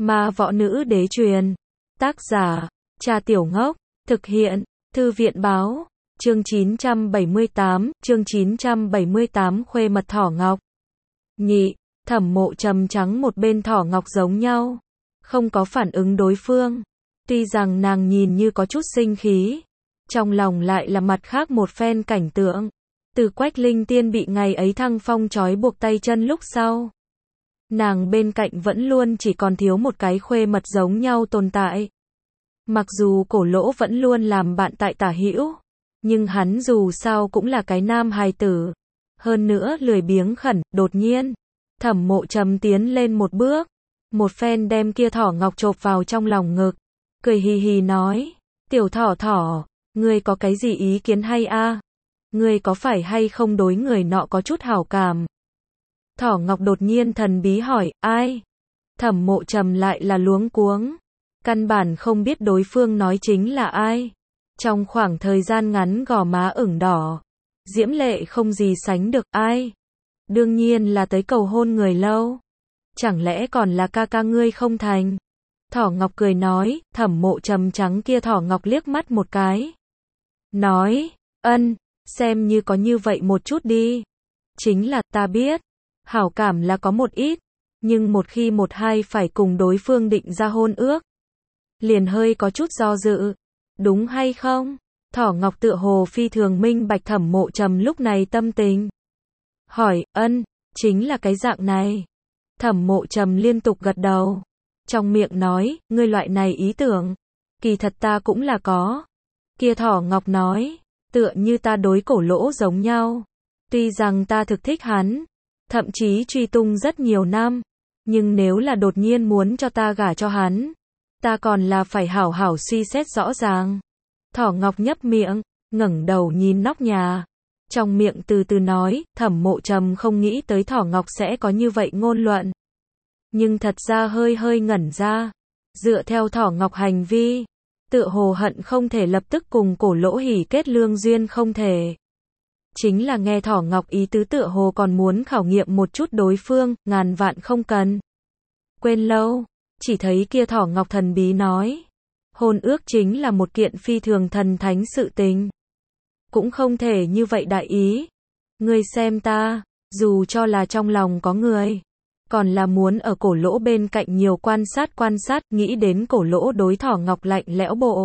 Ma võ nữ đế truyền. Tác giả, Trà Tiểu Ngốc. Thực hiện, Thư viện báo. Chương 978, Khuê mật thỏ ngọc. Nhị, Thẩm Mộ Trầm trắng một bên thỏ ngọc giống nhau, không có phản ứng đối phương. Tuy rằng nàng nhìn như có chút sinh khí, trong lòng lại là mặt khác một phen cảnh tượng. Từ Quách Linh Tiên bị ngày ấy Thăng Phong trói buộc tay chân lúc sau, nàng bên cạnh vẫn luôn chỉ còn thiếu một cái khuê mật giống nhau tồn tại. Mặc dù Cổ Lỗ vẫn luôn làm bạn tại tả hữu, nhưng hắn dù sao cũng là cái nam hài tử, hơn nữa lười biếng khẩn. Đột nhiên, Thẩm Mộ Trầm tiến lên một bước, một phen đem kia thỏ ngọc chộp vào trong lòng ngực, cười hì hì nói, tiểu thỏ thỏ, ngươi có cái gì ý kiến hay a? Ngươi có phải hay không đối người nọ có chút hảo cảm? Thỏ ngọc đột nhiên thần bí hỏi, ai? Thẩm Mộ Trầm lại là luống cuống, căn bản không biết đối phương nói chính là ai. Trong khoảng thời gian ngắn gò má ửng đỏ, diễm lệ không gì sánh được. Ai? Đương nhiên là tới cầu hôn người lâu. Chẳng lẽ còn là ca ca ngươi không thành? Thỏ ngọc cười nói. Thẩm Mộ Trầm trắng kia thỏ ngọc liếc mắt một cái, nói, ân, xem như có như vậy một chút đi. Chính là, ta biết, hảo cảm là có một ít, nhưng một khi một hai phải cùng đối phương định ra hôn ước, liền hơi có chút do dự, đúng hay không? Thỏ ngọc tựa hồ phi thường minh bạch Thẩm Mộ Trầm lúc này tâm tình, hỏi, ân, chính là cái dạng này. Thẩm Mộ Trầm liên tục gật đầu, trong miệng nói, ngươi loại này ý tưởng, kỳ thật ta cũng là có. Kia thỏ ngọc nói, tựa như ta đối Cổ Lỗ giống nhau, tuy rằng ta thực thích hắn, thậm chí truy tung rất nhiều năm, nhưng nếu là đột nhiên muốn cho ta gả cho hắn, ta còn là phải hảo hảo suy xét rõ ràng. Thỏ ngọc nhấp miệng, ngẩng đầu nhìn nóc nhà, trong miệng từ từ nói. Thẩm Mộ Trầm không nghĩ tới thỏ ngọc sẽ có như vậy ngôn luận, nhưng thật ra hơi ngẩn ra. Dựa theo thỏ ngọc hành vi, tựa hồ hận không thể lập tức cùng Cổ Lỗ hỉ kết lương duyên không thể. Chính là nghe thỏ ngọc ý tứ tựa hồ còn muốn khảo nghiệm một chút đối phương, ngàn vạn không cần quên lâu. Chỉ thấy kia thỏ ngọc thần bí nói, hôn ước chính là một kiện phi thường thần thánh sự tình, cũng không thể như vậy đại ý. Ngươi xem ta, dù cho là trong lòng có người, còn là muốn ở Cổ Lỗ bên cạnh nhiều quan sát. Nghĩ đến Cổ Lỗ đối thỏ ngọc lạnh lẽo bộ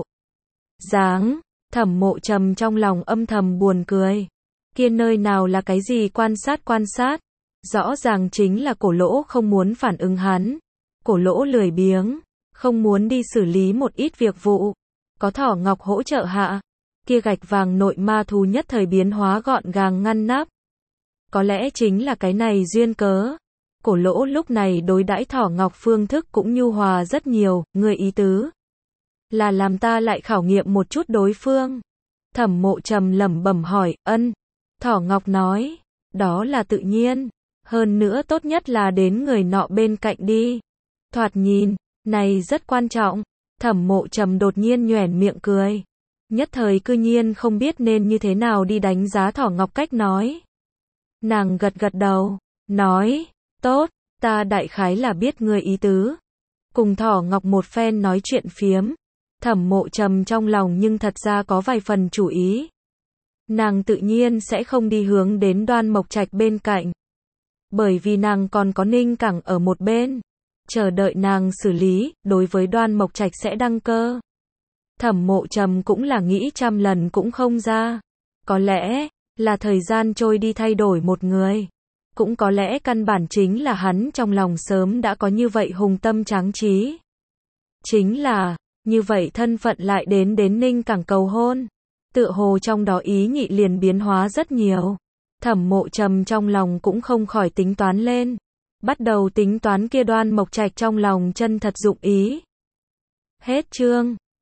dáng, Thẩm Mộ Trầm trong lòng âm thầm buồn cười. Kia nơi nào là cái gì quan sát, rõ ràng chính là Cổ Lỗ không muốn phản ứng hắn. Cổ Lỗ lười biếng, không muốn đi xử lý một ít việc vụ, có thỏ ngọc hỗ trợ hạ, kia gạch vàng nội ma thú nhất thời biến hóa gọn gàng ngăn nắp. Có lẽ chính là cái này duyên cớ, Cổ Lỗ lúc này đối đãi thỏ ngọc phương thức cũng nhu hòa rất nhiều. Người ý tứ là làm ta lại khảo nghiệm một chút đối phương? Thẩm Mộ Trầm lẩm bẩm hỏi. Ân. Thỏ ngọc nói, đó là tự nhiên, hơn nữa tốt nhất là đến người nọ bên cạnh đi. Thoạt nhìn, này rất quan trọng. Thẩm Mộ Trầm đột nhiên nhoẻn miệng cười, nhất thời cư nhiên không biết nên như thế nào đi đánh giá thỏ ngọc cách nói. Nàng gật đầu, nói, tốt, ta đại khái là biết ngươi ý tứ. Cùng thỏ ngọc một phen nói chuyện phiếm, Thẩm Mộ Trầm trong lòng nhưng thật ra có vài phần chủ ý. Nàng tự nhiên sẽ không đi hướng đến Đoan Mộc Trạch bên cạnh, bởi vì nàng còn có Ninh Cẳng ở một bên, chờ đợi nàng xử lý. Đối với Đoan Mộc Trạch sẽ đăng cơ, Thẩm Mộ Trầm cũng là nghĩ trăm lần cũng không ra. Có lẽ là thời gian trôi đi thay đổi một người, cũng có lẽ căn bản chính là hắn trong lòng sớm đã có như vậy hùng tâm tráng trí. Chính là, như vậy thân phận lại đến Ninh Cảng cầu hôn, tựa hồ trong đó ý nhị liền biến hóa rất nhiều. Thẩm Mộ Trầm trong lòng cũng không khỏi tính toán lên, bắt đầu tính toán kia Đoan Mộc Trạch trong lòng chân thật dụng ý. Hết chương.